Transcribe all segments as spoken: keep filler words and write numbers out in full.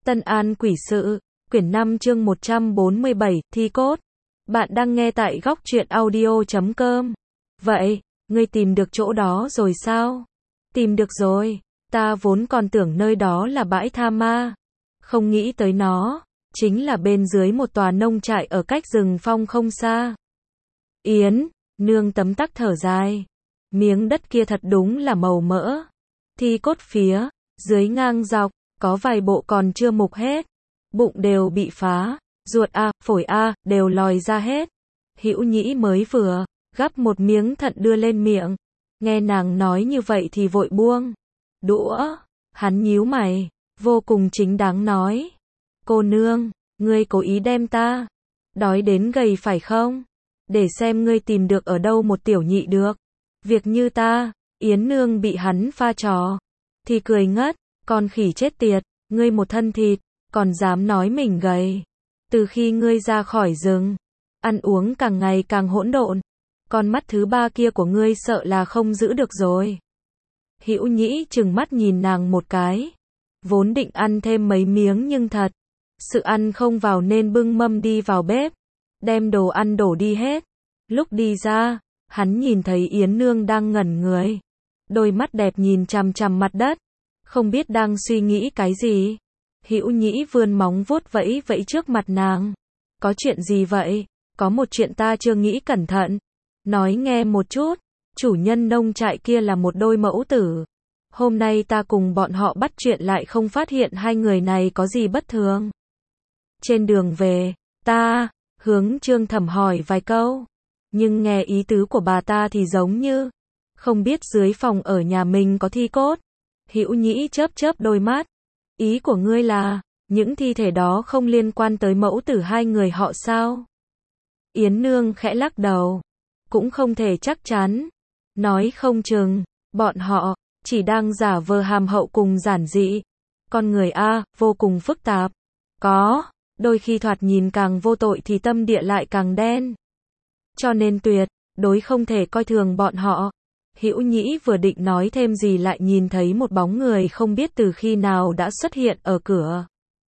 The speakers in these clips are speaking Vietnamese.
Tân An Quỷ Sự, quyển năm chương một trăm bốn mươi bảy, thi cốt. Bạn đang nghe tại góc truyện audio chấm com. Vậy, ngươi tìm được chỗ đó rồi sao? Tìm được rồi, ta vốn còn tưởng nơi đó là bãi tha ma. Không nghĩ tới nó, chính là bên dưới một tòa nông trại ở cách rừng phong không xa. Yến, nương tấm tắc thở dài. Miếng đất kia thật đúng là màu mỡ. Thi cốt phía, dưới ngang dọc, có vài bộ còn chưa mục hết. Bụng đều bị phá, ruột a, phổi a, đều lòi ra hết. Hữu Nhĩ mới vừa gắp một miếng thận đưa lên miệng. Nghe nàng nói như vậy thì vội buông đũa, hắn nhíu mày, vô cùng chính đáng nói. Cô nương, ngươi cố ý đem ta đói đến gầy phải không? Để xem ngươi tìm được ở đâu một tiểu nhị được. Việc như ta, Yến nương bị hắn pha trò thì cười ngất, con khỉ chết tiệt, ngươi một thân thịt, còn dám nói mình gầy. Từ khi ngươi ra khỏi rừng, ăn uống càng ngày càng hỗn độn, con mắt thứ ba kia của ngươi sợ là không giữ được rồi. Hữu Nhĩ trừng mắt nhìn nàng một cái, vốn định ăn thêm mấy miếng nhưng thật sự ăn không vào nên bưng mâm đi vào bếp, đem đồ ăn đổ đi hết. Lúc đi ra, hắn nhìn thấy Yến nương đang ngẩn người, đôi mắt đẹp nhìn chằm chằm mặt đất, không biết đang suy nghĩ cái gì. Hữu Nhĩ vươn móng vuốt vẫy vẫy trước mặt nàng. Có chuyện gì vậy? Có một chuyện ta chưa nghĩ cẩn thận. Nói nghe một chút. Chủ nhân nông trại kia là một đôi mẫu tử. Hôm nay ta cùng bọn họ bắt chuyện lại không phát hiện hai người này có gì bất thường. Trên đường về, ta hướng Trương Thẩm hỏi vài câu, nhưng nghe ý tứ của bà ta thì giống như không biết dưới phòng ở nhà mình có thi cốt. Hữu Nhĩ chớp chớp đôi mắt. Ý của ngươi là, những thi thể đó không liên quan tới mẫu tử hai người họ sao? Yến nương khẽ lắc đầu. Cũng không thể chắc chắn. Nói không chừng, bọn họ chỉ đang giả vờ hàm hậu cùng giản dị. Con người A, vô cùng phức tạp. Có, đôi khi thoạt nhìn càng vô tội thì tâm địa lại càng đen. Cho nên tuyệt đối không thể coi thường bọn họ. Hữu Nhĩ vừa định nói thêm gì lại nhìn thấy một bóng người không biết từ khi nào đã xuất hiện ở cửa.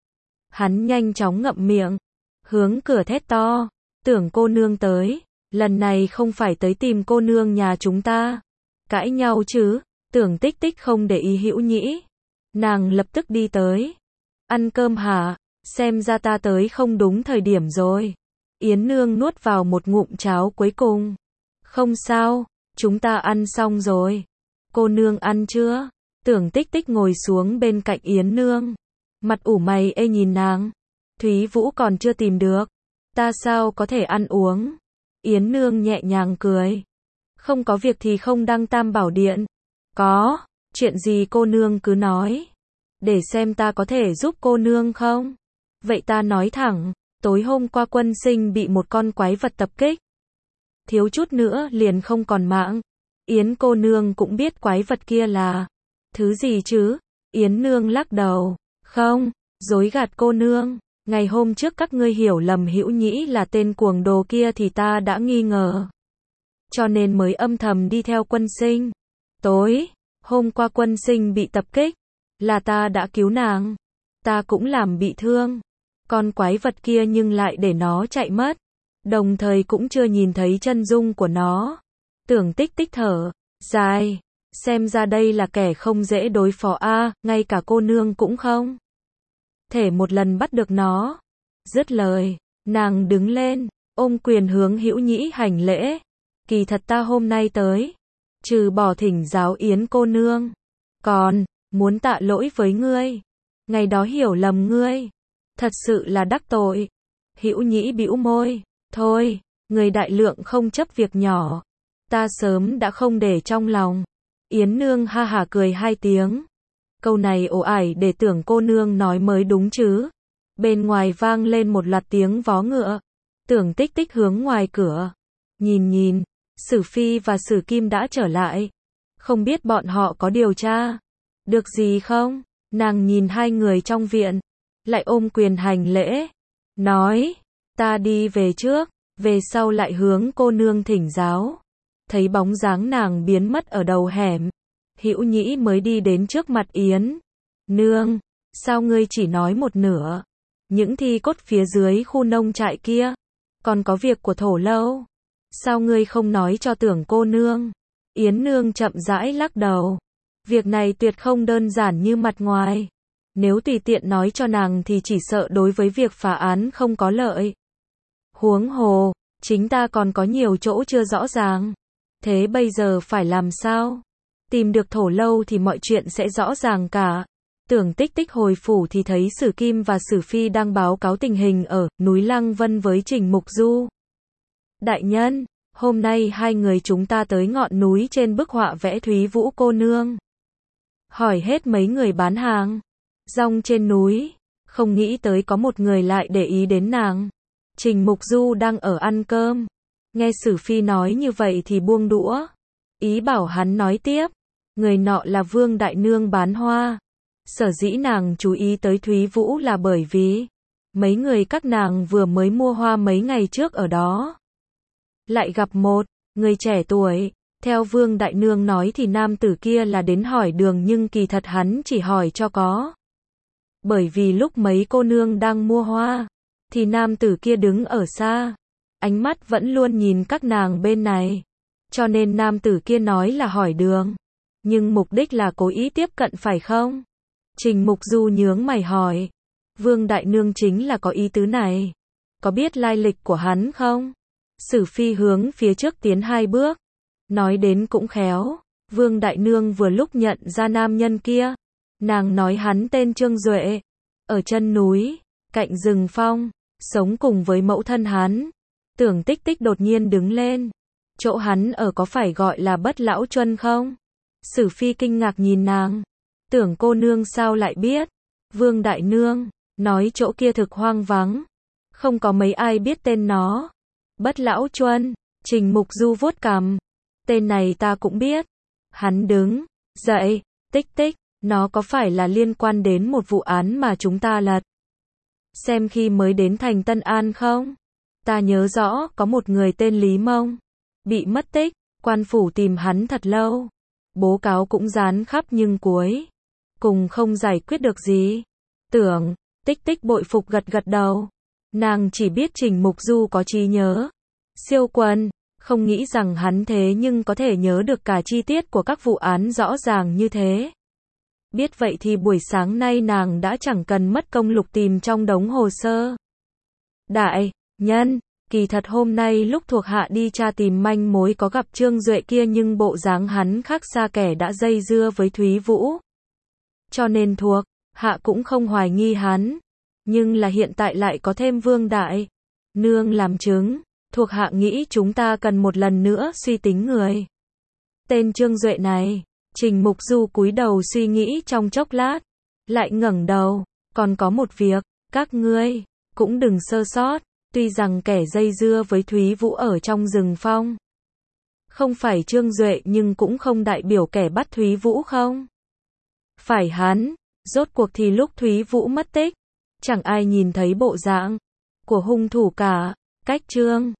Hắn nhanh chóng ngậm miệng, hướng cửa thét to, tưởng cô nương tới, lần này không phải tới tìm cô nương nhà chúng ta. Cãi nhau chứ? Tưởng Tích Tích không để ý Hữu Nhĩ. Nàng lập tức đi tới. Ăn cơm hả? Xem ra ta tới không đúng thời điểm rồi. Yến nương nuốt vào một ngụm cháo cuối cùng. Không sao. Chúng ta ăn xong rồi. Cô nương ăn chưa? Tưởng Tích Tích ngồi xuống bên cạnh Yến nương. Mặt ủ mày ê nhìn nàng. Thúy Vũ còn chưa tìm được. Ta sao có thể ăn uống? Yến nương nhẹ nhàng cười. Không có việc thì không đăng Tam Bảo Điện. Có, chuyện gì cô nương cứ nói. Để xem ta có thể giúp cô nương không? Vậy ta nói thẳng, tối hôm qua Quân Sinh bị một con quái vật tập kích. Thiếu chút nữa liền không còn mạng. Yến cô nương cũng biết quái vật kia là thứ gì chứ? Yến nương lắc đầu. Không, dối gạt cô nương. Ngày hôm trước các ngươi hiểu lầm Hữu Nhĩ là tên cuồng đồ kia thì ta đã nghi ngờ. Cho nên mới âm thầm đi theo Quân Sinh. Tối hôm qua Quân Sinh bị tập kích, là ta đã cứu nàng. Ta cũng làm bị thương con quái vật kia nhưng lại để nó chạy mất. Đồng thời cũng chưa nhìn thấy chân dung của nó. Tưởng Tích Tích thở dài, xem ra đây là kẻ không dễ đối phó a, ngay cả cô nương cũng không thể một lần bắt được nó. Dứt lời, nàng đứng lên, ôm quyền hướng Hữu Nhĩ hành lễ. Kỳ thật ta hôm nay tới, trừ bỏ thỉnh giáo Yến cô nương, còn muốn tạ lỗi với ngươi. Ngày đó hiểu lầm ngươi, thật sự là đắc tội. Hữu Nhĩ bĩu môi. Thôi, người đại lượng không chấp việc nhỏ. Ta sớm đã không để trong lòng. Yến nương ha hả cười hai tiếng. Câu này ồ ải để tưởng cô nương nói mới đúng chứ. Bên ngoài vang lên một loạt tiếng vó ngựa. Tưởng Tích Tích hướng ngoài cửa. Nhìn nhìn, Sử Phi và Sử Kim đã trở lại. Không biết bọn họ có điều tra được gì không? Nàng nhìn hai người trong viện, lại ôm quyền hành lễ. Nói, ta đi về trước, về sau lại hướng cô nương thỉnh giáo. Thấy bóng dáng nàng biến mất ở đầu hẻm, Hữu Nhĩ mới đi đến trước mặt Yến nương. Sao ngươi chỉ nói một nửa? Những thi cốt phía dưới khu nông trại kia, còn có việc của Thổ Lâu. Sao ngươi không nói cho Tưởng cô nương? Yến nương chậm rãi lắc đầu. Việc này tuyệt không đơn giản như mặt ngoài. Nếu tùy tiện nói cho nàng thì chỉ sợ đối với việc phá án không có lợi. Huống hồ, chính ta còn có nhiều chỗ chưa rõ ràng. Thế bây giờ phải làm sao? Tìm được Thổ Lâu thì mọi chuyện sẽ rõ ràng cả. Tưởng Tích Tích hồi phủ thì thấy Sử Kim và Sử Phi đang báo cáo tình hình ở núi Lăng Vân với Trình Mục Du. Đại nhân, hôm nay hai người chúng ta tới ngọn núi trên bức họa vẽ Thúy Vũ cô nương. Hỏi hết mấy người bán hàng rong trên núi, không nghĩ tới có một người lại để ý đến nàng. Trình Mục Du đang ở ăn cơm, nghe Sử Phi nói như vậy thì buông đũa, ý bảo hắn nói tiếp. Người nọ là Vương Đại Nương bán hoa. Sở dĩ nàng chú ý tới Thúy Vũ là bởi vì mấy người các nàng vừa mới mua hoa mấy ngày trước ở đó. Lại gặp một người trẻ tuổi. Theo Vương Đại Nương nói thì nam tử kia là đến hỏi đường nhưng kỳ thật hắn chỉ hỏi cho có. Bởi vì lúc mấy cô nương đang mua hoa, thì nam tử kia đứng ở xa, ánh mắt vẫn luôn nhìn các nàng bên này. Cho nên nam tử kia nói là hỏi đường, nhưng mục đích là cố ý tiếp cận phải không? Trình Mục Du nhướng mày hỏi. Vương Đại Nương chính là có ý tứ này. Có biết lai lịch của hắn không? Sử Phi hướng phía trước tiến hai bước. Nói đến cũng khéo. Vương Đại Nương vừa lúc nhận ra nam nhân kia. Nàng nói hắn tên Trương Duệ. Ở chân núi, cạnh rừng phong, sống cùng với mẫu thân hắn. Tưởng Tích Tích đột nhiên đứng lên. Chỗ hắn ở có phải gọi là Bất Lão Chuân không? Sử Phi kinh ngạc nhìn nàng. Tưởng cô nương sao lại biết? Vương Đại Nương nói chỗ kia thực hoang vắng, không có mấy ai biết tên nó. Bất Lão Chuân. Trình Mục Du vuốt cằm. Tên này ta cũng biết. Hắn đứng dậy. Tích Tích, nó có phải là liên quan đến một vụ án mà chúng ta lật xem khi mới đến thành Tân An không? Ta nhớ rõ có một người tên Lý Mông bị mất tích, quan phủ tìm hắn thật lâu, bố cáo cũng dán khắp nhưng cuối cùng không giải quyết được gì. Tưởng Tích Tích bội phục gật gật đầu. Nàng chỉ biết Trình Mục Du có trí nhớ siêu quần, không nghĩ rằng hắn thế nhưng có thể nhớ được cả chi tiết của các vụ án rõ ràng như thế. Biết vậy thì buổi sáng nay nàng đã chẳng cần mất công lục tìm trong đống hồ sơ. Đại nhân, kỳ thật hôm nay lúc thuộc hạ đi tra tìm manh mối có gặp Trương Duệ kia nhưng bộ dáng hắn khác xa kẻ đã dây dưa với Thúy Vũ. Cho nên thuộc hạ cũng không hoài nghi hắn. Nhưng là hiện tại lại có thêm Vương Đại Nương làm chứng. Thuộc hạ nghĩ chúng ta cần một lần nữa suy tính người tên Trương Duệ này. Trình Mục Du cúi đầu suy nghĩ trong chốc lát, lại ngẩng đầu. Còn có một việc, các ngươi cũng đừng sơ sót. Tuy rằng kẻ dây dưa với Thúy Vũ ở trong rừng phong không phải Trương Duệ nhưng cũng không đại biểu kẻ bắt Thúy Vũ không phải hắn. Rốt cuộc thì lúc Thúy Vũ mất tích, chẳng ai nhìn thấy bộ dạng của hung thủ cả. Cách Trương